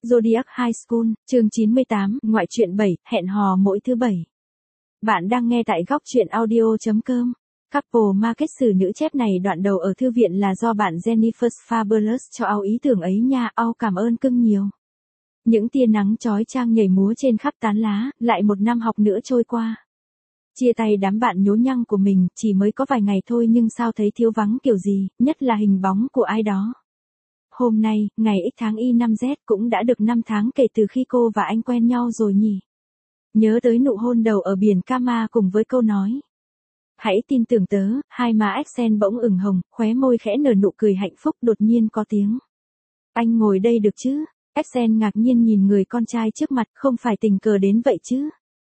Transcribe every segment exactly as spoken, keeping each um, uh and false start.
Zodiac High School, chương chín mươi tám, ngoại truyện bảy, hẹn hò mỗi thứ bảy. Bạn đang nghe tại góc truyện audio chấm com. Couple Market xử nữ chép này đoạn đầu ở thư viện là do bạn Jennifer Fabulous cho ao ý tưởng ấy nha, ao cảm ơn cưng nhiều. Những tia nắng chói chang nhảy múa trên khắp tán lá, lại một năm học nữa trôi qua. Chia tay đám bạn nhố nhăng của mình, chỉ mới có vài ngày thôi nhưng sao thấy thiếu vắng kiểu gì, nhất là hình bóng của ai đó. Hôm nay, ngày X tháng Y năm Z cũng đã được năm tháng kể từ khi cô và anh quen nhau rồi nhỉ. Nhớ tới nụ hôn đầu ở biển Kama cùng với câu nói. Hãy tin tưởng tớ, hai má Axel bỗng ửng hồng, khóe môi khẽ nở nụ cười hạnh phúc đột nhiên có tiếng. Anh ngồi đây được chứ? Axel ngạc nhiên nhìn người con trai trước mặt, không phải tình cờ đến vậy chứ?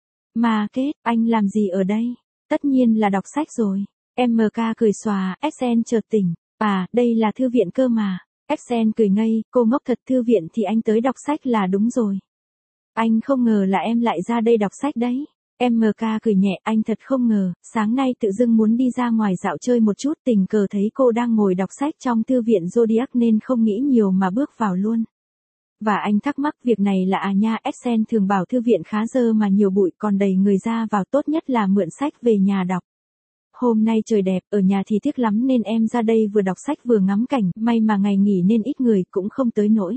Mà kết, anh làm gì ở đây? Tất nhiên là đọc sách rồi. em ca cười xòa, Axel chợt tỉnh. À, đây là thư viện cơ mà. Axel cười ngây, cô ngốc thật, thư viện thì anh tới đọc sách là đúng rồi. Anh không ngờ là em lại ra đây đọc sách đấy. em ca cười nhẹ, anh thật không ngờ, sáng nay tự dưng muốn đi ra ngoài dạo chơi một chút, tình cờ thấy cô đang ngồi đọc sách trong thư viện Zodiac nên không nghĩ nhiều mà bước vào luôn. Và anh thắc mắc việc này là à nha, Axel thường bảo thư viện khá dơ mà nhiều bụi còn đầy người ra vào, tốt nhất là mượn sách về nhà đọc. Hôm nay trời đẹp, ở nhà thì tiếc lắm nên em ra đây vừa đọc sách vừa ngắm cảnh, may mà ngày nghỉ nên ít người cũng không tới nỗi.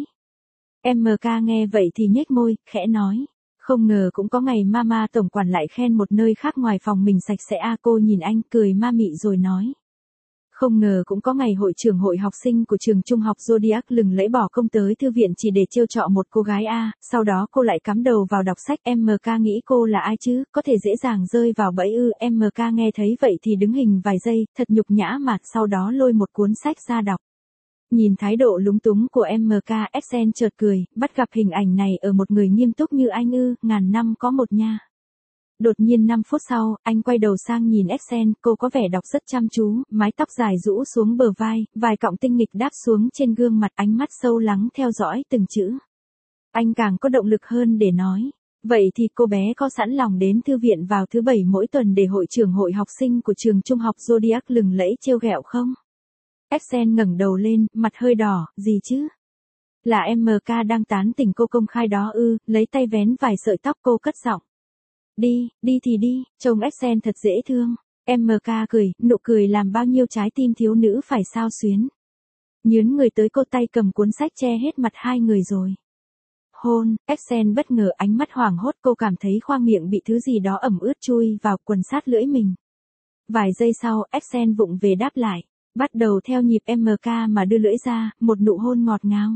em ca nghe vậy thì nhếch môi, khẽ nói. Không ngờ cũng có ngày mama tổng quản lại khen một nơi khác ngoài phòng mình sạch sẽ à, cô nhìn anh cười ma mị rồi nói. Không ngờ cũng có ngày hội trưởng hội học sinh của trường trung học Zodiac lừng lẫy bỏ công tới thư viện chỉ để trêu chọ một cô gái a, à, sau đó cô lại cắm đầu vào đọc sách. em ca nghĩ cô là ai chứ, có thể dễ dàng rơi vào bẫy ư? em ca nghe thấy vậy thì đứng hình vài giây, thật nhục nhã mà, sau đó lôi một cuốn sách ra đọc. Nhìn thái độ lúng túng của em ca, Axel chợt cười, bắt gặp hình ảnh này ở một người nghiêm túc như anh ư, ngàn năm có một nha. Đột nhiên năm phút sau, anh quay đầu sang nhìn Axel, cô có vẻ đọc rất chăm chú, mái tóc dài rũ xuống bờ vai, vài cọng tinh nghịch đáp xuống trên gương mặt, ánh mắt sâu lắng theo dõi từng chữ. Anh càng có động lực hơn để nói. Vậy thì cô bé có sẵn lòng đến thư viện vào thứ bảy mỗi tuần để hội trưởng hội học sinh của trường trung học Zodiac lừng lẫy trêu ghẹo không? Axel ngẩng đầu lên, mặt hơi đỏ, gì chứ? Là em ca đang tán tỉnh cô công khai đó ư? Lấy tay vén vài sợi tóc cô cất giọng. Đi, đi thì đi, trông Axel thật dễ thương. em ca cười, nụ cười làm bao nhiêu trái tim thiếu nữ phải xao xuyến. Nhướn người tới, cô tay cầm cuốn sách che hết mặt hai người rồi. Hôn, Axel bất ngờ, ánh mắt hoảng hốt, cô cảm thấy khoang miệng bị thứ gì đó ẩm ướt chui vào quần sát lưỡi mình. Vài giây sau, Axel vụng về đáp lại, bắt đầu theo nhịp em ca mà đưa lưỡi ra, một nụ hôn ngọt ngào.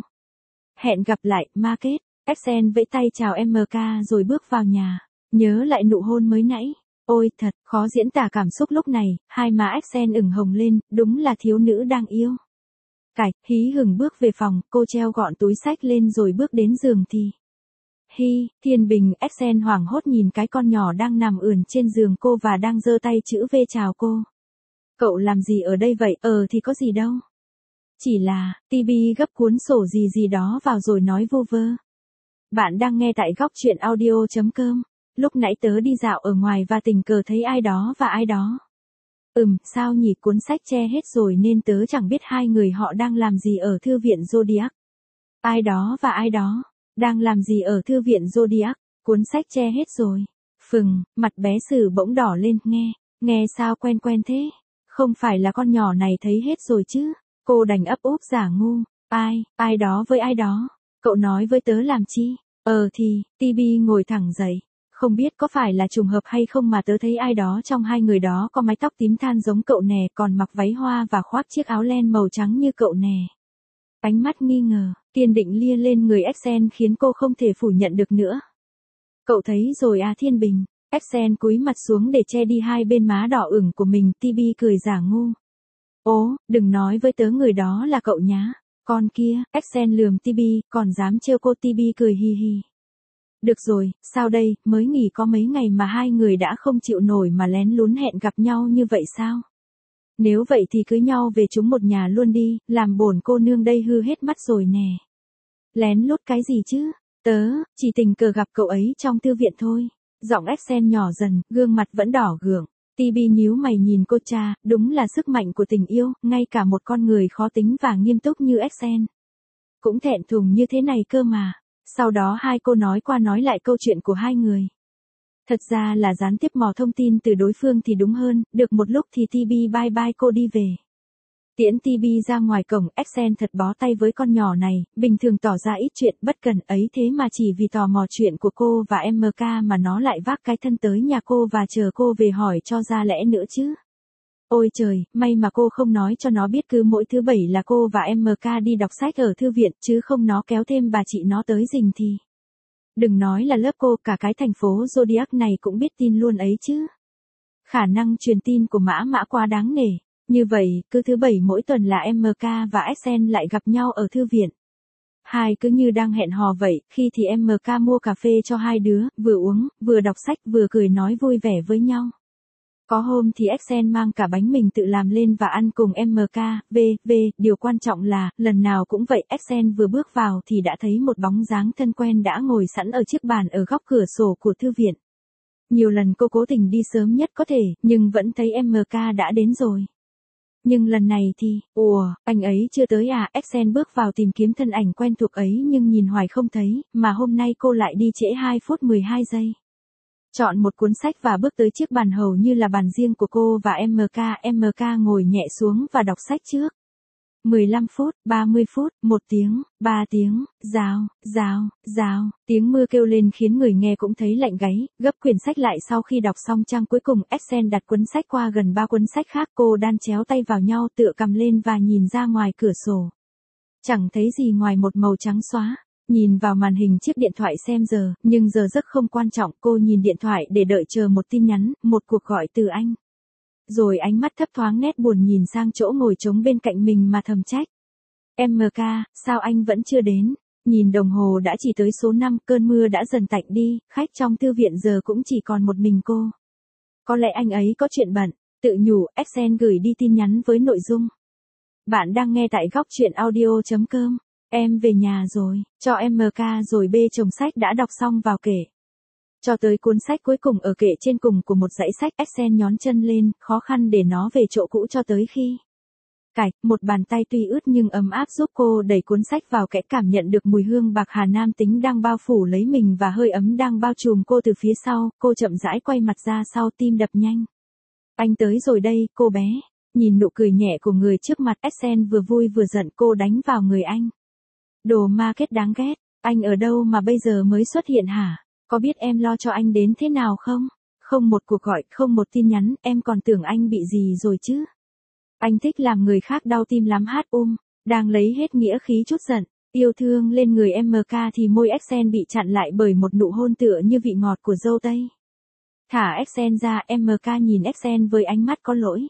Hẹn gặp lại, ma kết. Axel vẫy tay chào em ca rồi bước vào nhà. Nhớ lại nụ hôn mới nãy. Ôi thật, khó diễn tả cảm xúc lúc này, hai má Axel ửng hồng lên, đúng là thiếu nữ đang yêu. Cải, hí hửng bước về phòng, cô treo gọn túi sách lên rồi bước đến giường thì. Hi, Thiên Bình, Axel hoảng hốt nhìn cái con nhỏ đang nằm ườn trên giường cô và đang giơ tay chữ V chào cô. Cậu làm gì ở đây vậy? Ờ thì có gì đâu. Chỉ là, Tibi gấp cuốn sổ gì gì đó vào rồi nói vu vơ. Bạn đang nghe tại góc truyện audio chấm com. Lúc nãy tớ đi dạo ở ngoài và tình cờ thấy ai đó và ai đó. Ừm, sao nhỉ, cuốn sách che hết rồi nên tớ chẳng biết hai người họ đang làm gì ở thư viện Zodiac. Ai đó và ai đó, đang làm gì ở thư viện Zodiac, cuốn sách che hết rồi. Phừng, mặt bé Sử bỗng đỏ lên, nghe, nghe sao quen quen thế? Không phải là con nhỏ này thấy hết rồi chứ? Cô đành ấp úp giả ngu, ai, ai đó với ai đó, cậu nói với tớ làm chi? Ờ thì, Tibi ngồi thẳng dậy. Không biết có phải là trùng hợp hay không mà tớ thấy ai đó trong hai người đó có mái tóc tím than giống cậu nè, còn mặc váy hoa và khoác chiếc áo len màu trắng như cậu nè. Ánh mắt nghi ngờ, kiên định lia lên người Axel khiến cô không thể phủ nhận được nữa. Cậu thấy rồi à Thiên Bình. Axel cúi mặt xuống để che đi hai bên má đỏ ửng của mình, Tibi cười giả ngu. Ố, đừng nói với tớ người đó là cậu nhá. Con kia, Axel lườm Tibi, còn dám trêu cô. Tibi cười hi hi. Được rồi, sao đây, mới nghỉ có mấy ngày mà hai người đã không chịu nổi mà lén lún hẹn gặp nhau như vậy sao? Nếu vậy thì cưới nhau về chúng một nhà luôn đi, làm bổn cô nương đây hư hết mắt rồi nè. Lén lút cái gì chứ? Tớ, chỉ tình cờ gặp cậu ấy trong thư viện thôi. Giọng Axel nhỏ dần, gương mặt vẫn đỏ gượng. Tibi nhíu mày nhìn cô, cha, đúng là sức mạnh của tình yêu, ngay cả một con người khó tính và nghiêm túc như Axel cũng thẹn thùng như thế này cơ mà. Sau đó hai cô nói qua nói lại câu chuyện của hai người. Thật ra là gián tiếp mò thông tin từ đối phương thì đúng hơn, được một lúc thì Tibi bye bye cô đi về. Tiễn Tibi ra ngoài cổng, Accent thật bó tay với con nhỏ này, bình thường tỏ ra ít chuyện bất cần ấy thế mà chỉ vì tò mò chuyện của cô và em em ca mà nó lại vác cái thân tới nhà cô và chờ cô về hỏi cho ra lẽ nữa chứ. Ôi trời, may mà cô không nói cho nó biết cứ mỗi thứ bảy là cô và em em ca đi đọc sách ở thư viện chứ không nó kéo thêm bà chị nó tới rình thì. Đừng nói là lớp cô, cả cái thành phố Zodiac này cũng biết tin luôn ấy chứ. Khả năng truyền tin của Mã Mã quá đáng nể. Như vậy, cứ thứ bảy mỗi tuần là em em ca và Accent lại gặp nhau ở thư viện. Hai cứ như đang hẹn hò vậy, khi thì em em ca mua cà phê cho hai đứa, vừa uống, vừa đọc sách, vừa cười nói vui vẻ với nhau. Có hôm thì Accent mang cả bánh mình tự làm lên và ăn cùng em em ca, v, v, điều quan trọng là, lần nào cũng vậy, Accent vừa bước vào thì đã thấy một bóng dáng thân quen đã ngồi sẵn ở chiếc bàn ở góc cửa sổ của thư viện. Nhiều lần cô cố tình đi sớm nhất có thể, nhưng vẫn thấy em em ca đã đến rồi. Nhưng lần này thì, ủa, anh ấy chưa tới à, Accent bước vào tìm kiếm thân ảnh quen thuộc ấy nhưng nhìn hoài không thấy, mà hôm nay cô lại đi trễ hai phút mười hai giây. Chọn một cuốn sách và bước tới chiếc bàn hầu như là bàn riêng của cô và em em ca, em em ca ngồi nhẹ xuống và đọc sách trước. mười lăm phút, ba mươi phút, một tiếng, ba tiếng, rào, rào, rào, tiếng mưa kêu lên khiến người nghe cũng thấy lạnh gáy, gấp quyển sách lại sau khi đọc xong trang cuối cùng, Accent đặt cuốn sách qua gần ba cuốn sách khác, cô đan chéo tay vào nhau tựa cầm lên và nhìn ra ngoài cửa sổ. Chẳng thấy gì ngoài một màu trắng xóa. Nhìn vào màn hình chiếc điện thoại xem giờ, nhưng giờ giấc không quan trọng, cô nhìn điện thoại để đợi chờ một tin nhắn, một cuộc gọi từ anh. Rồi ánh mắt thấp thoáng nét buồn nhìn sang chỗ ngồi trống bên cạnh mình mà thầm trách. Em em ca, sao anh vẫn chưa đến? Nhìn đồng hồ đã chỉ tới số năm, cơn mưa đã dần tạnh đi, khách trong thư viện giờ cũng chỉ còn một mình cô. Có lẽ anh ấy có chuyện bận, tự nhủ, Accent gửi đi tin nhắn với nội dung. Bạn đang nghe tại góc truyện audio chấm com. Em về nhà rồi, cho em em ca rồi bê chồng sách đã đọc xong vào kệ. Cho tới cuốn sách cuối cùng ở kệ trên cùng của một dãy sách, Accent nhón chân lên, khó khăn để nó về chỗ cũ cho tới khi. Cạch, một bàn tay tuy ướt nhưng ấm áp giúp cô đẩy cuốn sách vào kẽ, cảm nhận được mùi hương bạc hà nam tính đang bao phủ lấy mình và hơi ấm đang bao trùm cô từ phía sau, cô chậm rãi quay mặt ra sau, tim đập nhanh. Anh tới rồi đây, cô bé. Nhìn nụ cười nhẹ của người trước mặt, Accent vừa vui vừa giận, cô đánh vào người anh. Đồ market đáng ghét, anh ở đâu mà bây giờ mới xuất hiện hả? Có biết em lo cho anh đến thế nào không? Không một cuộc gọi, không một tin nhắn, em còn tưởng anh bị gì rồi chứ? Anh thích làm người khác đau tim lắm hát um, đang lấy hết nghĩa khí chút giận, yêu thương lên người em em ca thì môi Accent bị chặn lại bởi một nụ hôn tựa như vị ngọt của dâu tây. Thả Accent ra, em em ca nhìn Accent với ánh mắt có lỗi.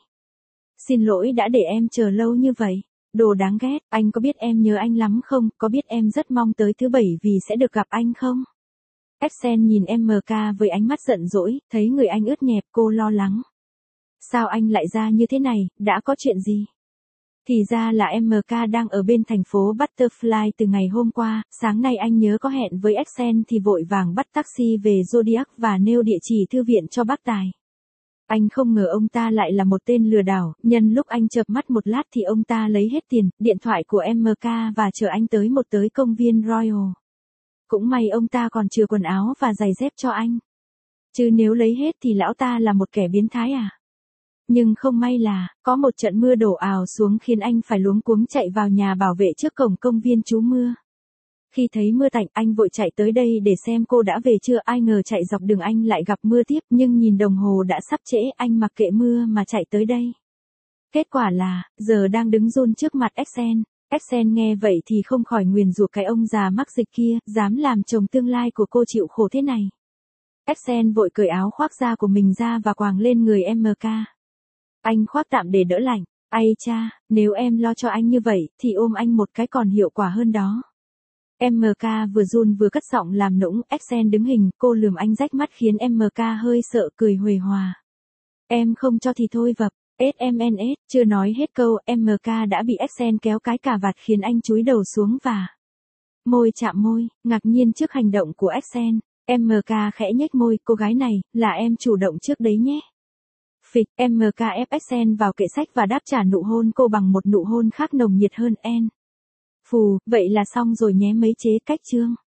Xin lỗi đã để em chờ lâu như vậy. Đồ đáng ghét, anh có biết em nhớ anh lắm không, có biết em rất mong tới thứ bảy vì sẽ được gặp anh không? Accent nhìn em em ca với ánh mắt giận dỗi, thấy người anh ướt nhẹp, cô lo lắng. Sao anh lại ra như thế này, đã có chuyện gì? Thì ra là em em ca đang ở bên thành phố Butterfly từ ngày hôm qua, sáng nay anh nhớ có hẹn với Accent thì vội vàng bắt taxi về Zodiac và nêu địa chỉ thư viện cho bác Tài. Anh không ngờ ông ta lại là một tên lừa đảo, nhân lúc anh chợp mắt một lát thì ông ta lấy hết tiền, điện thoại của em em ca và chở anh tới một tới công viên Royal. Cũng may ông ta còn chừa quần áo và giày dép cho anh. Chứ nếu lấy hết thì lão ta là một kẻ biến thái à? Nhưng không may là, có một trận mưa đổ ào xuống khiến anh phải luống cuống chạy vào nhà bảo vệ trước cổng công viên trú mưa. Khi thấy mưa tạnh, anh vội chạy tới đây để xem cô đã về chưa, ai ngờ chạy dọc đường anh lại gặp mưa tiếp, nhưng nhìn đồng hồ đã sắp trễ, anh mặc kệ mưa mà chạy tới đây. Kết quả là, giờ đang đứng run trước mặt Accent. Accent nghe vậy thì không khỏi nguyền rủa cái ông già mắc dịch kia, dám làm chồng tương lai của cô chịu khổ thế này. Accent vội cởi áo khoác da của mình ra và quàng lên người em em ca. Anh khoác tạm để đỡ lạnh. Ây cha, nếu em lo cho anh như vậy, thì ôm anh một cái còn hiệu quả hơn đó. em em ca vừa run vừa cất giọng làm nũng, Accent đứng hình, cô lườm anh rách mắt khiến em em ca hơi sợ cười huề hòa. Em không cho thì thôi vập, ét em en ét, chưa nói hết câu, em em ca đã bị Accent kéo cái cà vạt khiến anh chúi đầu xuống và môi chạm môi, ngạc nhiên trước hành động của Accent, em em ca khẽ nhếch môi, cô gái này, là em chủ động trước đấy nhé. Phịch, em em ca ép Accent vào kệ sách và đáp trả nụ hôn cô bằng một nụ hôn khác nồng nhiệt hơn en. Phù, vậy là xong rồi nhé mấy chế cách chương.